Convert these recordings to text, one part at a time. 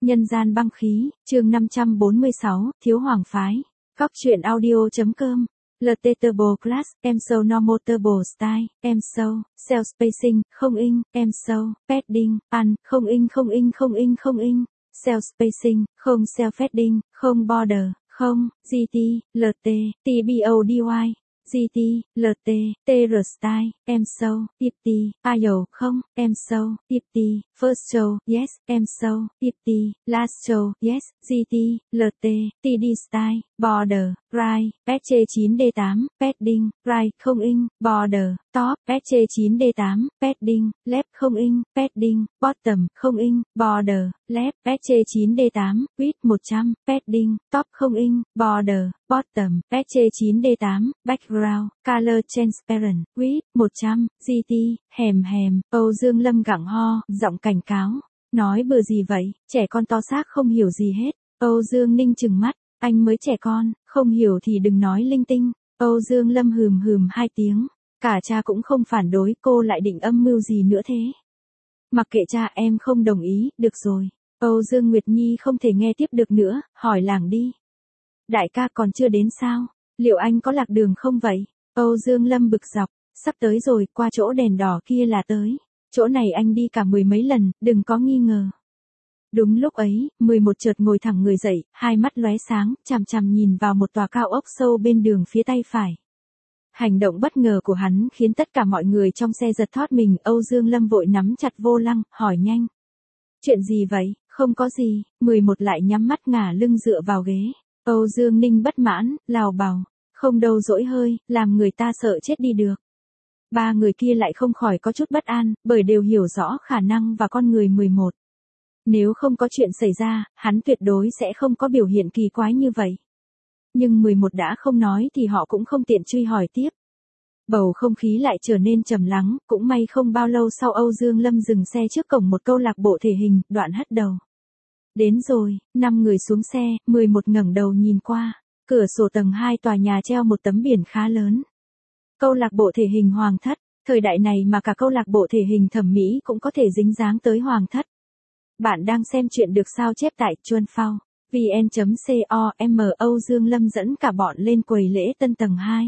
Nhân gian băng khí, chương 546, Thiếu Hoàng Phái. Góc truyện audio.com. Ltable Class, em show Normotable Style, em show, Cell Spacing, không in, em show, Padding, ăn, không in, Cell Spacing, không Cell Padding, không Border, không, GT, LT, TBODY. GT, LT, TR Style, em show, TT, IO, không, em show, TT, First show, yes, em show, TT, Last show, yes, GT, LT, TD Style, Border, Right, SC9D8, Padding, Right, không in, Border, Top, SC9D8, Padding, Left, không in, Padding, Bottom, không in, Border, Left, SC9D8, Width 100, Padding, Top, không in, Border, Bottom, SC9D8, Background, Color Transparent, Width 100, GT, hèm, Âu Dương Lâm gặng ho, giọng cảnh cáo. Nói bừa gì vậy, trẻ con to xác không hiểu gì hết. Âu Dương Ninh trừng mắt, anh mới trẻ con, không hiểu thì đừng nói linh tinh. Âu Dương Lâm hừm hai tiếng. Cả cha cũng không phản đối, cô lại định âm mưu gì nữa thế. Mặc kệ cha, em không đồng ý, được rồi. Âu Dương Nguyệt Nhi không thể nghe tiếp được nữa, hỏi làng đi. Đại ca còn chưa đến sao? Liệu anh có lạc đường không vậy? Âu Dương Lâm bực dọc, sắp tới rồi, qua chỗ đèn đỏ kia là tới. Chỗ này anh đi cả 10 mấy lần, đừng có nghi ngờ. Đúng lúc ấy, 11 chợt ngồi thẳng người dậy, hai mắt lóe sáng, chằm chằm nhìn vào một tòa cao ốc sâu bên đường phía tay phải. Hành động bất ngờ của hắn khiến tất cả mọi người trong xe giật thót mình. Âu Dương Lâm vội nắm chặt vô lăng, hỏi nhanh. Chuyện gì vậy? Không có gì. 11 lại nhắm mắt ngả lưng dựa vào ghế. Âu Dương Ninh bất mãn, lào bào. Không đâu dỗi hơi, làm người ta sợ chết đi được. Ba người kia lại không khỏi có chút bất an, bởi đều hiểu rõ khả năng và con người 11. Nếu không có chuyện xảy ra, hắn tuyệt đối sẽ không có biểu hiện kỳ quái như vậy. Nhưng 11 đã không nói thì họ cũng không tiện truy hỏi tiếp. Bầu không khí lại trở nên trầm lắng, cũng may không bao lâu sau Âu Dương Lâm dừng xe trước cổng một câu lạc bộ thể hình, đoạn hất đầu. Đến rồi, 5 người xuống xe, 11 ngẩng đầu nhìn qua, cửa sổ tầng 2 tòa nhà treo một tấm biển khá lớn. Câu lạc bộ thể hình Hoàng Thất, thời đại này mà cả câu lạc bộ thể hình thẩm mỹ cũng có thể dính dáng tới Hoàng Thất. Bạn đang xem chuyện được sao chép tại Chuan Phao, vn.com. Âu Dương Lâm dẫn cả bọn lên quầy lễ tân tầng 2.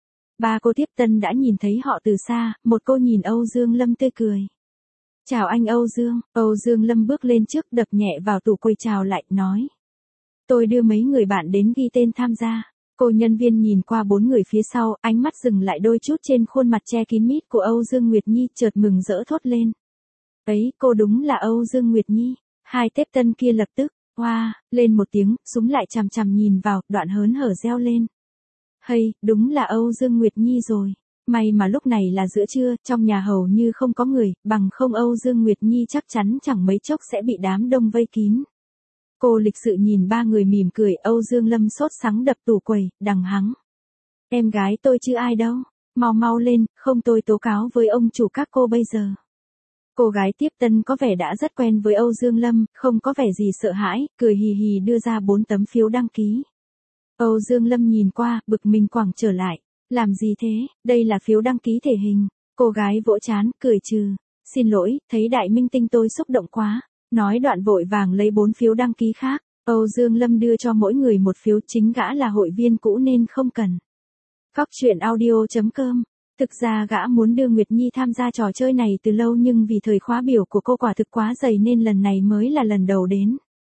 Ba cô tiếp tân đã nhìn thấy họ từ xa, một cô nhìn Âu Dương Lâm tươi cười. Chào anh Âu Dương. Âu Dương Lâm bước lên trước, đập nhẹ vào tủ quầy chào lại, nói. Tôi đưa mấy người bạn đến ghi tên tham gia. Cô nhân viên nhìn qua 4 người phía sau, ánh mắt dừng lại đôi chút trên khuôn mặt che kín mít của Âu Dương Nguyệt Nhi, chợt mừng rỡ thốt lên. Ấy, cô đúng là Âu Dương Nguyệt Nhi. Hai tiếp tân kia lập tức, hoa, lên một tiếng, súng lại chằm chằm nhìn vào, đoạn hớn hở reo lên. Hay, đúng là Âu Dương Nguyệt Nhi rồi. May mà lúc này là giữa trưa, trong nhà hầu như không có người, bằng không Âu Dương Nguyệt Nhi chắc chắn chẳng mấy chốc sẽ bị đám đông vây kín. Cô lịch sự nhìn ba người mỉm cười. Âu Dương Lâm sốt sắng đập tủ quầy, đằng hắng. Em gái tôi chứ ai đâu. Mau lên, không tôi tố cáo với ông chủ các cô bây giờ. Cô gái tiếp tân có vẻ đã rất quen với Âu Dương Lâm, không có vẻ gì sợ hãi, cười hì hì đưa ra 4 tấm phiếu đăng ký. Âu Dương Lâm nhìn qua, bực mình quẳng trở lại. Làm gì thế, đây là phiếu đăng ký thể hình. Cô gái vỗ trán, cười trừ. Xin lỗi, thấy đại minh tinh tôi xúc động quá. Nói đoạn vội vàng lấy 4 phiếu đăng ký khác. Âu Dương Lâm đưa cho mỗi người một phiếu, chính gã là hội viên cũ nên không cần. Góc truyện audio.com. Thực ra gã muốn đưa Nguyệt Nhi tham gia trò chơi này từ lâu, nhưng vì thời khóa biểu của cô quả thực quá dày nên lần này mới là lần đầu đến.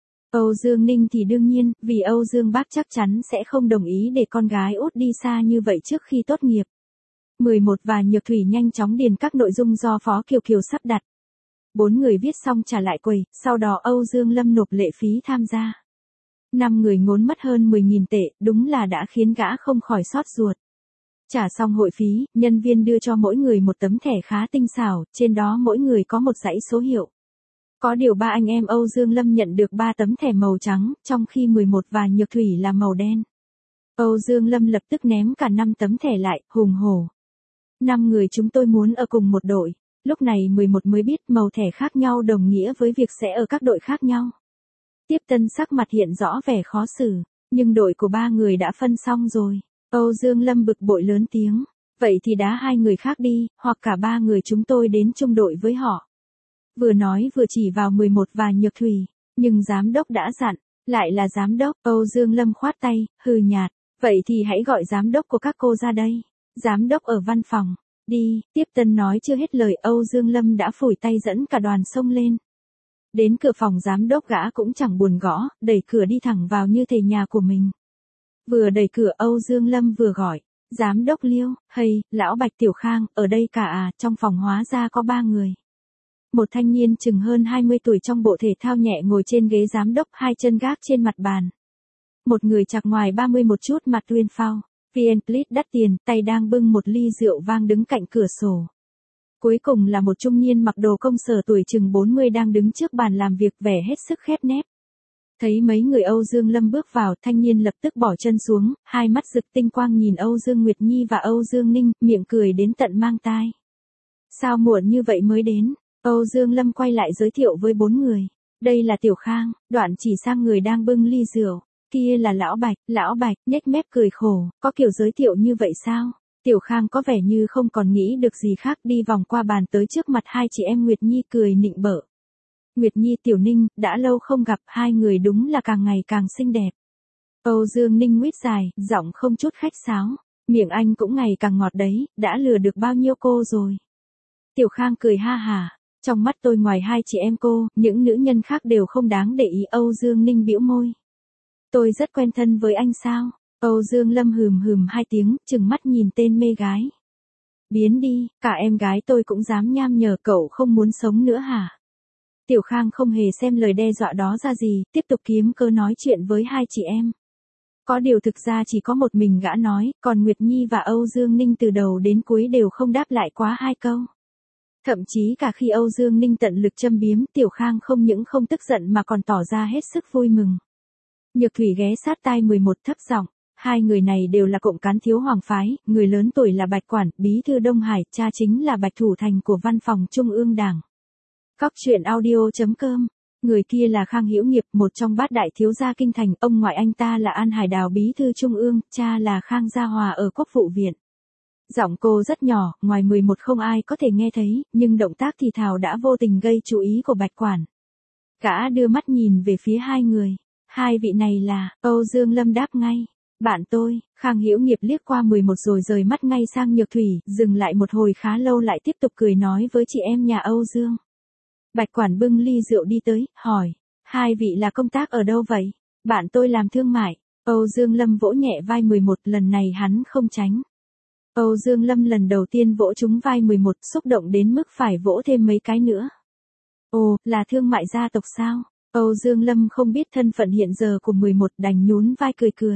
Âu Dương Ninh thì đương nhiên, vì Âu Dương bác chắc chắn sẽ không đồng ý để con gái út đi xa như vậy trước khi tốt nghiệp. 11 và Nhược Thủy nhanh chóng điền các nội dung do Phó Kiều Kiều sắp đặt. 4 người viết xong trả lại quầy, sau đó Âu Dương Lâm nộp lệ phí tham gia. 5 người ngốn mất hơn 10.000 tệ, đúng là đã khiến gã không khỏi xót ruột. Trả xong hội phí, nhân viên đưa cho mỗi người một tấm thẻ khá tinh xảo, trên đó mỗi người có một dãy số hiệu. Có điều ba anh em Âu Dương Lâm nhận được 3 tấm thẻ màu trắng, trong khi 11 và Nhược Thủy là màu đen. Âu Dương Lâm lập tức ném cả 5 tấm thẻ lại, hùng hổ. 5 người chúng tôi muốn ở cùng một đội. Lúc này 11 mới biết màu thẻ khác nhau đồng nghĩa với việc sẽ ở các đội khác nhau. Tiếp tân sắc mặt hiện rõ vẻ khó xử, nhưng đội của 3 người đã phân xong rồi. Âu Dương Lâm bực bội lớn tiếng. Vậy thì đá 2 người khác đi, hoặc cả 3 người chúng tôi đến chung đội với họ. Vừa nói vừa chỉ vào 11 và Nhược Thủy. Nhưng giám đốc đã dặn, lại là giám đốc, Âu Dương Lâm khoát tay, hừ nhạt, vậy thì hãy gọi giám đốc của các cô ra đây. Giám đốc ở văn phòng, đi, tiếp tân nói chưa hết lời Âu Dương Lâm đã phủi tay dẫn cả đoàn xông lên. Đến cửa phòng giám đốc gã cũng chẳng buồn gõ, đẩy cửa đi thẳng vào như thể nhà của mình. Vừa đẩy cửa Âu Dương Lâm vừa gọi, giám đốc Liêu, hay, lão Bạch Tiểu Khang, ở đây cả à, trong phòng hóa ra có 3 người. Một thanh niên chừng hơn 20 tuổi trong bộ thể thao nhẹ ngồi trên ghế giám đốc, 2 chân gác trên mặt bàn. Một người chạc ngoài 30 một chút mặt uyên phao, VN Plus đắt tiền, tay đang bưng một ly rượu vang đứng cạnh cửa sổ. Cuối cùng là một trung niên mặc đồ công sở tuổi chừng 40 đang đứng trước bàn làm việc vẻ hết sức khép nép. Thấy mấy người Âu Dương Lâm bước vào, thanh niên lập tức bỏ chân xuống, hai mắt rực tinh quang nhìn Âu Dương Nguyệt Nhi và Âu Dương Ninh, miệng cười đến tận mang tai. Sao muộn như vậy mới đến? Âu Dương Lâm quay lại giới thiệu với 4 người. Đây là Tiểu Khang, đoạn chỉ sang người đang bưng ly rượu. Kia là Lão Bạch, nhếch mép cười khổ, có kiểu giới thiệu như vậy sao? Tiểu Khang có vẻ như không còn nghĩ được gì khác, đi vòng qua bàn tới trước mặt hai chị em Nguyệt Nhi cười nịnh bợ. Nguyệt Nhi, Tiểu Ninh, đã lâu không gặp, hai người đúng là càng ngày càng xinh đẹp. Âu Dương Ninh nguyết dài, giọng không chút khách sáo, miệng anh cũng ngày càng ngọt đấy, đã lừa được bao nhiêu cô rồi. Tiểu Khang cười ha hả, trong mắt tôi ngoài hai chị em cô, những nữ nhân khác đều không đáng để ý. Âu Dương Ninh bĩu môi. Tôi rất quen thân với anh sao? Âu Dương Lâm hừm 2 tiếng, chừng mắt nhìn tên mê gái. Biến đi, cả em gái tôi cũng dám nham nhở, cậu không muốn sống nữa hả? Tiểu Khang không hề xem lời đe dọa đó ra gì, tiếp tục kiếm cớ nói chuyện với hai chị em. Có điều thực ra chỉ có một mình gã nói, còn Nguyệt Nhi và Âu Dương Ninh từ đầu đến cuối đều không đáp lại quá 2 câu. Thậm chí cả khi Âu Dương Ninh tận lực châm biếm, Tiểu Khang không những không tức giận mà còn tỏ ra hết sức vui mừng. Nhược Thủy ghé sát tai 11 thấp giọng, hai người này đều là cộng cán Thiếu Hoàng phái, người lớn tuổi là Bạch Quản, bí thư Đông Hải, cha chính là Bạch Thủ Thành của Văn phòng Trung ương Đảng. Cóc truyện audio.com. Người kia là Khang Hữu Nghiệp, một trong 8 đại thiếu gia kinh thành, ông ngoại anh ta là An Hải Đào bí thư Trung ương, cha là Khang Gia Hòa ở Quốc vụ viện. Giọng cô rất nhỏ, ngoài 11 không ai có thể nghe thấy, nhưng động tác thì thào đã vô tình gây chú ý của Bạch Quản. Gã đưa mắt nhìn về phía hai người. Hai vị này là, Âu Dương Lâm đáp ngay. Bạn tôi. Khang Hữu Nghiệp liếc qua 11 rồi rời mắt ngay sang Nhược Thủy, dừng lại một hồi khá lâu lại tiếp tục cười nói với chị em nhà Âu Dương. Bạch Quản bưng ly rượu đi tới, hỏi. Hai vị là công tác ở đâu vậy? Bạn tôi làm thương mại. Âu Dương Lâm vỗ nhẹ vai 11, lần này hắn không tránh. Âu Dương Lâm lần đầu tiên vỗ trúng vai 11, xúc động đến mức phải vỗ thêm mấy cái nữa. Ồ, là thương mại gia tộc sao? Âu Dương Lâm không biết thân phận hiện giờ của 11, đành nhún vai cười cười.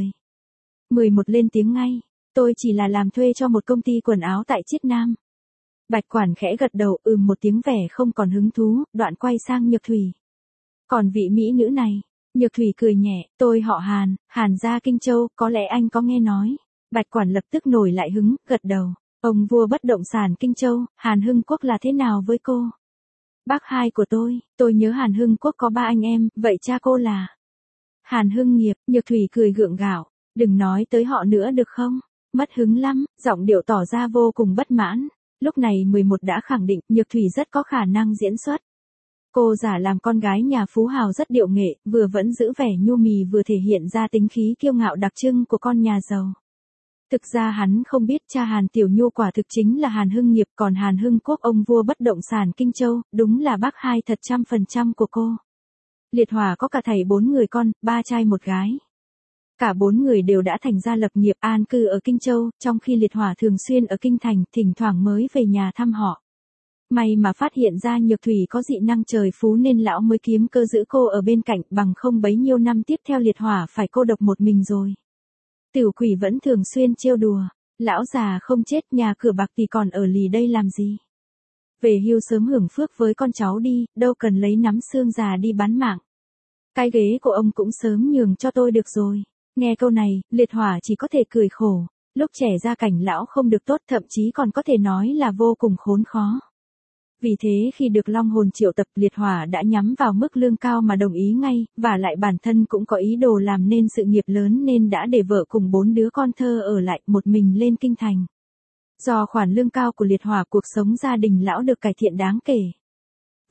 11 lên tiếng ngay. Tôi chỉ là làm thuê cho một công ty quần áo tại Chiết Nam. Bạch Quản khẽ gật đầu, một tiếng vẻ không còn hứng thú, đoạn quay sang Nhược Thủy. Còn vị mỹ nữ này? Nhược Thủy cười nhẹ, tôi họ Hàn, Hàn gia Kinh Châu, có lẽ anh có nghe nói. Bạch Quản lập tức nổi lại hứng, gật đầu. Ông vua bất động sản Kinh Châu, Hàn Hưng Quốc là thế nào với cô? Bác hai của tôi nhớ Hàn Hưng Quốc có 3 anh em, vậy cha cô là? Hàn Hưng Nghiệp. Nhược Thủy cười gượng gạo, đừng nói tới họ nữa được không? Mất hứng lắm, giọng điệu tỏ ra vô cùng bất mãn. Lúc này 11 đã khẳng định Nhược Thủy rất có khả năng diễn xuất. Cô giả làm con gái nhà phú hào rất điệu nghệ, vừa vẫn giữ vẻ nhu mì vừa thể hiện ra tính khí kiêu ngạo đặc trưng của con nhà giàu. Thực ra hắn không biết cha Hàn Tiểu Nhu quả thực chính là Hàn Hưng Nghiệp, còn Hàn Hưng Quốc ông vua bất động sản Kinh Châu, đúng là bác hai thật 100% của cô. Liệt Hỏa có cả thảy 4 người con, 3 trai 1 gái. Cả 4 người đều đã thành gia lập nghiệp an cư ở Kinh Châu, trong khi Liệt Hỏa thường xuyên ở Kinh Thành, thỉnh thoảng mới về nhà thăm họ. May mà phát hiện ra Nhược Thủy có dị năng trời phú nên lão mới kiếm cơ giữ cô ở bên cạnh, bằng không bấy nhiêu năm tiếp theo Liệt Hỏa phải cô độc một mình rồi. Tiểu Quỷ vẫn thường xuyên trêu đùa, lão già không chết nhà cửa bạc thì còn ở lì đây làm gì. Về hưu sớm hưởng phước với con cháu đi, đâu cần lấy nắm xương già đi bán mạng. Cái ghế của ông cũng sớm nhường cho tôi được rồi. Nghe câu này, Liệt Hỏa chỉ có thể cười khổ. Lúc trẻ gia cảnh lão không được tốt, thậm chí còn có thể nói là vô cùng khốn khó. Vì thế khi được Long Hồn triệu tập, Liệt Hỏa đã nhắm vào mức lương cao mà đồng ý ngay, và lại bản thân cũng có ý đồ làm nên sự nghiệp lớn nên đã để vợ cùng 4 đứa con thơ ở lại, một mình lên kinh thành. Do khoản lương cao của Liệt Hỏa, cuộc sống gia đình lão được cải thiện đáng kể.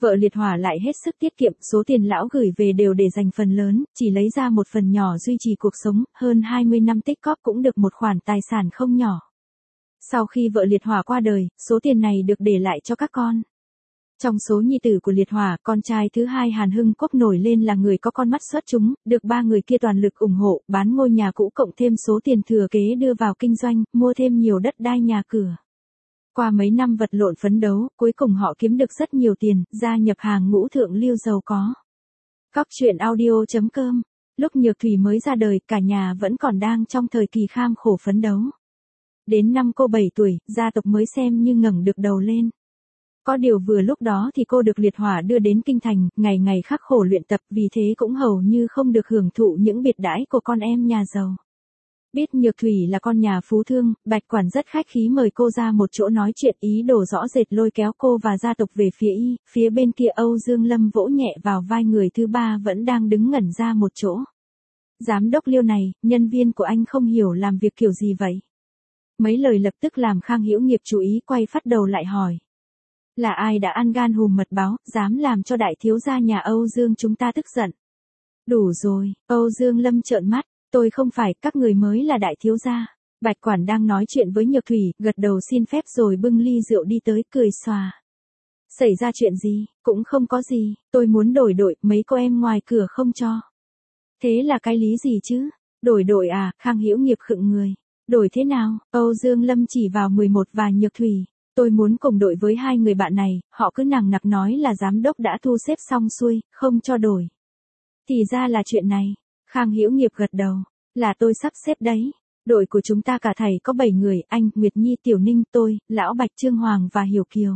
Vợ liệt hỏa lại hết sức tiết kiệm, số tiền lão gửi về đều để dành phần lớn, chỉ lấy ra một phần nhỏ duy trì cuộc sống, hơn 20 năm tích cóp cũng được một khoản tài sản không nhỏ. Sau khi vợ liệt hỏa qua đời, số tiền này được để lại cho các con. Trong số nhi tử của liệt hỏa, con trai thứ hai Hàn Hưng Quốc nổi lên là người có con mắt xuất chúng, được ba người kia toàn lực ủng hộ, bán ngôi nhà cũ cộng thêm số tiền thừa kế đưa vào kinh doanh, mua thêm nhiều đất đai nhà cửa. Qua mấy năm vật lộn phấn đấu, cuối cùng họ kiếm được rất nhiều tiền, gia nhập hàng ngũ thượng lưu giàu có. Cóc truyện audio.com. Lúc Nhược Thủy mới ra đời, cả nhà vẫn còn đang trong thời kỳ kham khổ phấn đấu. Đến năm cô 7 tuổi, gia tộc mới xem như ngẩng được đầu lên. Có điều vừa lúc đó thì cô được liệt hỏa đưa đến kinh thành, ngày ngày khắc khổ luyện tập, vì thế cũng hầu như không được hưởng thụ những biệt đãi của con em nhà giàu. Biết Nhược Thủy là con nhà phú thương, Bạch Quản rất khách khí mời cô ra một chỗ nói chuyện, ý đồ rõ rệt lôi kéo cô và gia tộc về phía y, phía bên kia Âu Dương Lâm vỗ nhẹ vào vai người thứ ba vẫn đang đứng ngẩn ra một chỗ. Giám đốc Liêu này, nhân viên của anh không hiểu làm việc kiểu gì vậy? Mấy lời lập tức làm Khang Hữu Nghiệp chú ý quay phát đầu lại hỏi. Là ai đã ăn gan hùm mật báo, dám làm cho đại thiếu gia nhà Âu Dương chúng ta tức giận? Đủ rồi, Âu Dương Lâm trợn mắt, tôi không phải, các người mới là đại thiếu gia. Bạch Quản đang nói chuyện với Nhược Thủy, gật đầu xin phép rồi bưng ly rượu đi tới, cười xòa. Xảy ra chuyện gì? Cũng không có gì, tôi muốn đổi đội, mấy cô em ngoài cửa không cho. Thế là cái lý gì chứ? Đổi đội à? Khang Hữu Nghiệp khựng người. Đổi thế nào? Âu Dương Lâm chỉ vào 11 và Nhược Thủy. Tôi muốn cùng đội với hai người bạn này, họ cứ nằng nặc nói là giám đốc đã thu xếp xong xuôi, không cho đổi. Thì ra là chuyện này. Khang Hữu Nghiệp gật đầu. Là tôi sắp xếp đấy. Đội của chúng ta cả thầy có 7 người, anh, Nguyệt Nhi, Tiểu Ninh, tôi, Lão Bạch, Trương Hoàng và Hiểu Kiều.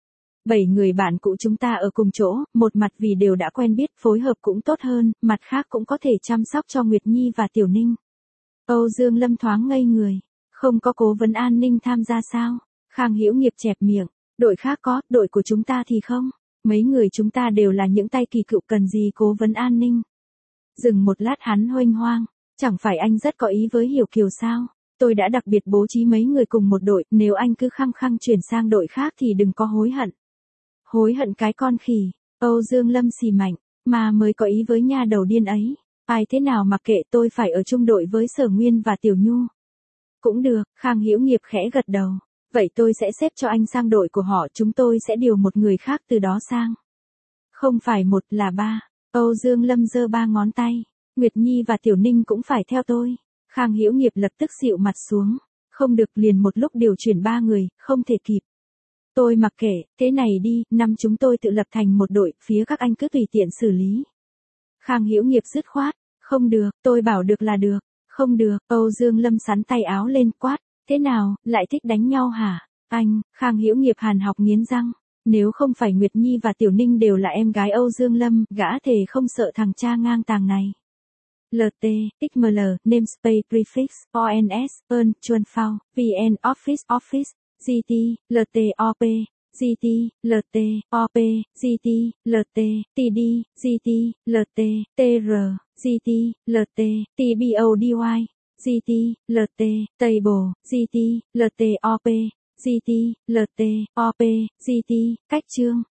7 người bạn cũ chúng ta ở cùng chỗ, một mặt vì đều đã quen biết, phối hợp cũng tốt hơn, mặt khác cũng có thể chăm sóc cho Nguyệt Nhi và Tiểu Ninh. Âu Dương Lâm thoáng ngây người. Không có cố vấn an ninh tham gia sao? Khang Hữu Nghiệp chẹp miệng. Đội khác có, đội của chúng ta thì không. Mấy người chúng ta đều là những tay kỳ cựu, cần gì cố vấn an ninh. Dừng một lát hắn huênh hoang. Chẳng phải anh rất có ý với Hiểu Kiều sao? Tôi đã đặc biệt bố trí mấy người cùng một đội, nếu anh cứ khăng khăng chuyển sang đội khác thì đừng có hối hận. Hối hận cái con khỉ. Âu Dương Lâm xì mạnh, mà mới có ý với nha đầu điên ấy. Ai thế nào mặc kệ, tôi phải ở chung đội với Sở Nguyên và Tiểu Nhu. Cũng được, Khang Hữu Nghiệp khẽ gật đầu. Vậy tôi sẽ xếp cho anh sang đội của họ, chúng tôi sẽ điều một người khác từ đó sang. Không phải một là ba. Âu Dương Lâm giơ 3 ngón tay. Nguyệt Nhi và Tiểu Ninh cũng phải theo tôi. Khang Hữu Nghiệp lập tức xịu mặt xuống. Không được, liền một lúc điều chuyển 3 người, không thể kịp. Tôi mặc kệ, thế này đi, năm chúng tôi tự lập thành một đội, phía các anh cứ tùy tiện xử lý. Khang Hữu Nghiệp dứt khoát. Không được, tôi bảo được là được. Không được, Âu Dương Lâm sắn tay áo lên quát. Thế nào, lại thích đánh nhau hả? Anh, Khang Hữu Nghiệp hàn học nghiến răng. Nếu không phải Nguyệt Nhi và Tiểu Ninh đều là em gái Âu Dương Lâm, gã thề không sợ thằng cha ngang tàng này. LT, XML, Namespace Prefix, ONS, Earn, Chuan Phao, VN Office Office, GT, LT OP, GT, LT OP, GT, LT, TD, GT, LT, TR, GT, LT, TBODY, GT, LT, Table, GT, LT OP, GT, LT, OP, GT, cách chương.